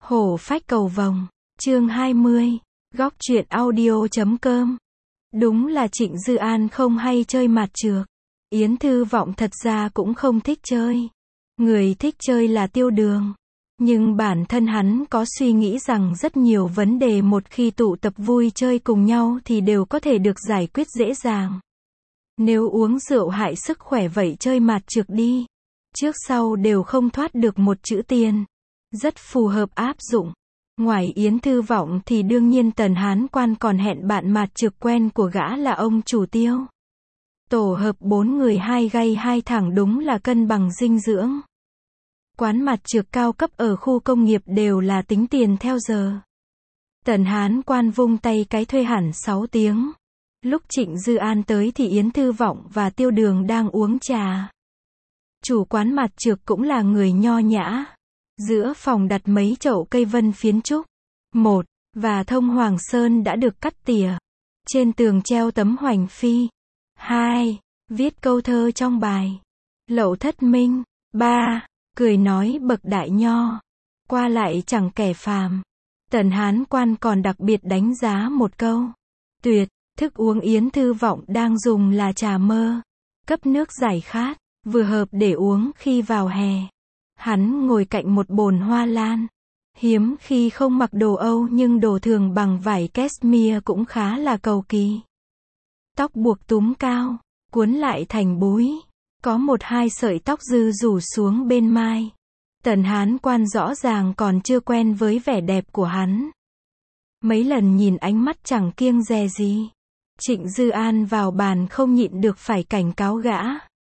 Hổ phách cầu vồng, chương 20, góc truyện audio.com. Đúng là Trịnh Dư An không hay chơi mạt chược. Yến Thư Vọng thật ra cũng không thích chơi. Người thích chơi là Tiêu Đường. Nhưng bản thân hắn có suy nghĩ rằng rất nhiều vấn đề một khi tụ tập vui chơi cùng nhau thì đều có thể được giải quyết dễ dàng. Nếu uống rượu hại sức khỏe vậy chơi mạt chược đi. Trước sau đều không thoát được một chữ tiền. Rất phù hợp áp dụng. Ngoài Yến Thư Vọng thì đương nhiên Tần Hán Quan còn hẹn bạn mạt chược quen của gã là ông chủ Tiêu. Tổ hợp 4 người 2 gay 2 thẳng đúng là cân bằng dinh dưỡng. Quán mạt chược cao cấp ở khu công nghiệp đều là tính tiền theo giờ. Tần Hán Quan vung tay cái thuê hẳn 6 tiếng. Lúc Trịnh Dư An tới thì Yến Thư Vọng và Tiêu Đường đang uống trà. Chủ quán mạt chược cũng là người nho nhã. Giữa phòng đặt mấy chậu cây vân phiến trúc. 1. Và thông hoàng sơn đã được cắt tỉa. Trên tường treo tấm hoành phi. 2. Viết câu thơ trong bài. Lậu thất minh. 3. Cười nói bậc đại nho. Qua lại chẳng kẻ phàm. Tần Hán Quan còn đặc biệt đánh giá một câu. Tuyệt, thức uống Yến Thư Vọng đang dùng là trà mơ. Cấp nước giải khát, vừa hợp để uống khi vào hè. Hắn ngồi cạnh một bồn hoa lan. Hiếm khi không mặc đồ Âu nhưng đồ thường bằng vải cashmere cũng khá là cầu kỳ. Tóc buộc túm cao, cuốn lại thành búi. Có 1-2 sợi tóc dư rủ xuống bên mai. Tần Hán Quan rõ ràng còn chưa quen với vẻ đẹp của hắn. Mấy lần nhìn ánh mắt chẳng kiêng dè gì. Trịnh Dư An vào bàn không nhịn được phải cảnh cáo gã.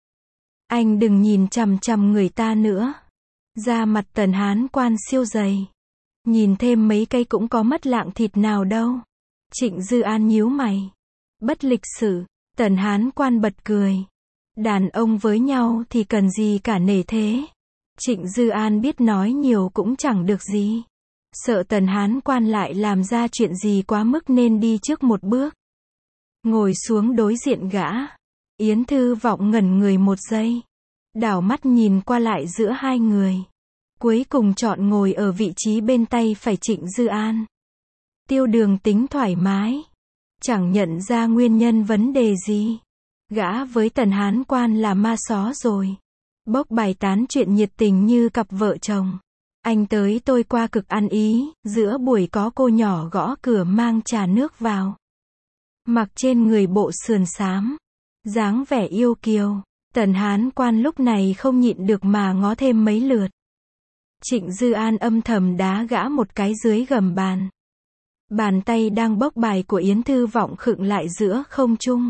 Anh đừng nhìn chằm chằm người ta nữa. Da mặt Tần Hán Quan siêu dày. Nhìn thêm mấy cây cũng có mất lạng thịt nào đâu. Trịnh Dư An nhíu mày. Bất lịch sự. Tần Hán Quan bật cười. Đàn ông với nhau thì cần gì cả nể thế. Trịnh Dư An biết nói nhiều cũng chẳng được gì. Sợ Tần Hán Quan lại làm ra chuyện gì quá mức nên đi trước một bước. Ngồi xuống đối diện gã. Yến Thư Vọng ngẩn người một giây. Đảo mắt nhìn qua lại giữa hai người. Cuối cùng chọn ngồi ở vị trí bên tay phải Trịnh Dư An. Tiêu Đường tính thoải mái. Chẳng nhận ra nguyên nhân vấn đề gì. Gã với Tần Hán Quan là ma xó rồi. Bốc bài tán chuyện nhiệt tình như cặp vợ chồng. Anh tới tôi qua cực ăn ý, giữa buổi có cô nhỏ gõ cửa mang trà nước vào. Mặc trên người bộ sườn xám. Dáng vẻ yêu kiều. Tần Hán Quan lúc này không nhịn được mà ngó thêm mấy lượt. Trịnh Dư An âm thầm đá gã một cái dưới gầm bàn. Bàn tay đang bốc bài của Yến Thư Vọng khựng lại giữa không trung.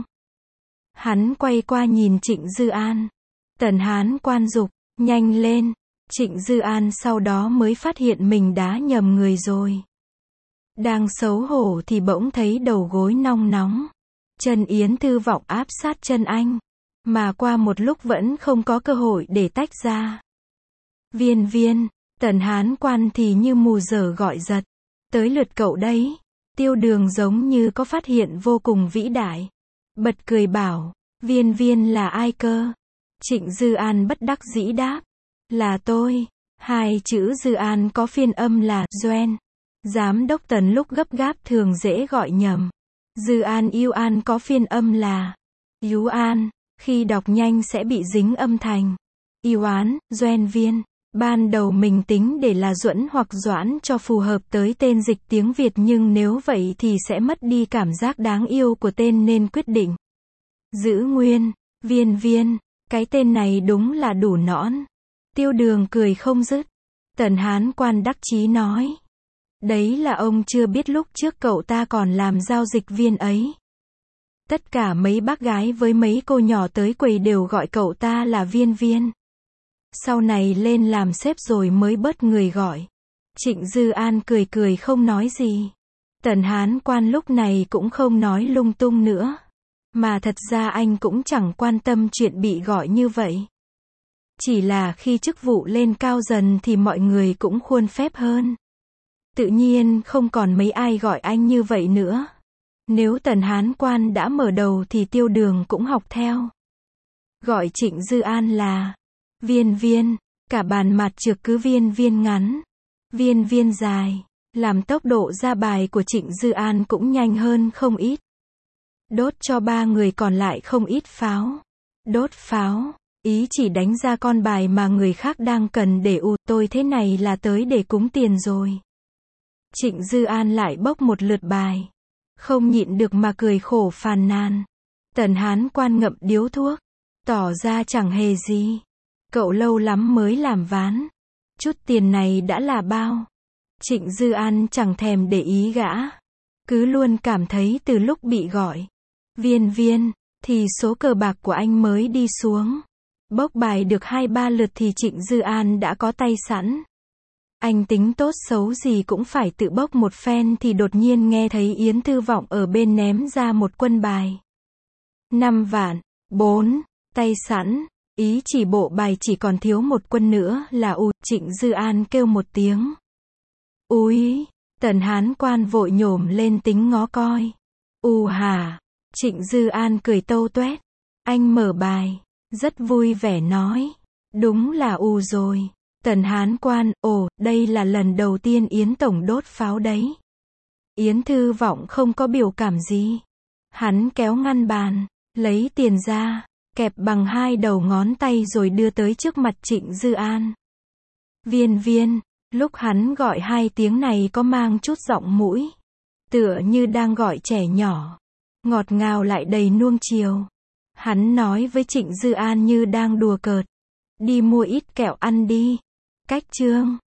Hắn quay qua nhìn Trịnh Dư An. Tần Hán Quan giục, nhanh lên. Trịnh Dư An sau đó mới phát hiện mình đá nhầm người rồi. Đang xấu hổ thì bỗng thấy đầu gối nong nóng. Chân Yến Thư Vọng áp sát chân anh. Mà qua một lúc vẫn không có cơ hội để tách ra. Viên Viên, Tần Hán Quan thì như mù dở gọi giật. Tới lượt cậu đấy. Tiêu Đường giống như có phát hiện vô cùng vĩ đại. Bật cười bảo, Viên Viên là ai cơ? Trịnh Dư An bất đắc dĩ đáp. Là tôi. Hai chữ Dư An có phiên âm là Doan. Giám đốc Tần lúc gấp gáp thường dễ gọi nhầm. Dư An yêu An có phiên âm là Yú An. Khi đọc nhanh sẽ bị dính âm thành Yêu Án, Doan Viên. Ban đầu mình tính để là Duẫn hoặc Doãn cho phù hợp tới tên dịch tiếng Việt nhưng nếu vậy thì sẽ mất đi cảm giác đáng yêu của tên nên quyết định giữ nguyên, Viên Viên. Cái tên này đúng là đủ nõn. Tiêu Đường cười không dứt. Tần Hán Quan đắc chí nói. Đấy là ông chưa biết lúc trước cậu ta còn làm giao dịch viên ấy. Tất cả mấy bác gái với mấy cô nhỏ tới quầy đều gọi cậu ta là Viên Viên. Sau này lên làm sếp rồi mới bớt người gọi. Trịnh Dư An cười cười không nói gì. Tần Hán Quan lúc này cũng không nói lung tung nữa. Mà thật ra anh cũng chẳng quan tâm chuyện bị gọi như vậy. Chỉ là khi chức vụ lên cao dần thì mọi người cũng khuôn phép hơn. Tự nhiên không còn mấy ai gọi anh như vậy nữa. Nếu Tần Hán Quan đã mở đầu thì Tiêu Đường cũng học theo. Gọi Trịnh Dư An là Viên Viên. Cả bàn mặt chược cứ Viên Viên ngắn. Viên viên dài, làm tốc độ ra bài của Trịnh Dư An cũng nhanh hơn không ít. Đốt cho 3 người còn lại không ít pháo. Đốt pháo, ý chỉ đánh ra con bài mà người khác đang cần để tôi thế này là tới để cúng tiền rồi. Trịnh Dư An lại bốc một lượt bài. Không nhịn được mà cười khổ phàn nàn. Tần Hán Quan ngậm điếu thuốc, tỏ ra chẳng hề gì. Cậu lâu lắm mới làm ván. Chút tiền này đã là bao. Trịnh Dư An chẳng thèm để ý gã. Cứ luôn cảm thấy từ lúc bị gọi viên viên, thì số cờ bạc của anh mới đi xuống. Bốc bài được 2-3 lượt thì Trịnh Dư An đã có tay sẵn. Anh tính tốt xấu gì cũng phải tự bốc một phen thì đột nhiên nghe thấy Yến Thư Vọng ở bên ném ra một quân bài. 5 vạn, 4, tay sẵn, ý chỉ bộ bài chỉ còn thiếu một quân nữa là Trịnh Dư An kêu một tiếng. Úi, Tần Hán Quan vội nhổm lên tính ngó coi. Hả? Trịnh Dư An cười tâu tuét. Anh mở bài, rất vui vẻ nói. Đúng là rồi. Tần Hán Quan, đây là lần đầu tiên Yến Tổng đốt pháo đấy. Yến Thư Vọng không có biểu cảm gì. Hắn kéo ngăn bàn, lấy tiền ra, kẹp bằng 2 đầu ngón tay rồi đưa tới trước mặt Trịnh Dư An. Viên viên, lúc hắn gọi 2 tiếng này có mang chút giọng mũi. Tựa như đang gọi trẻ nhỏ. Ngọt ngào lại đầy nuông chiều. Hắn nói với Trịnh Dư An như đang đùa cợt. Đi mua ít kẹo ăn đi. Cách chương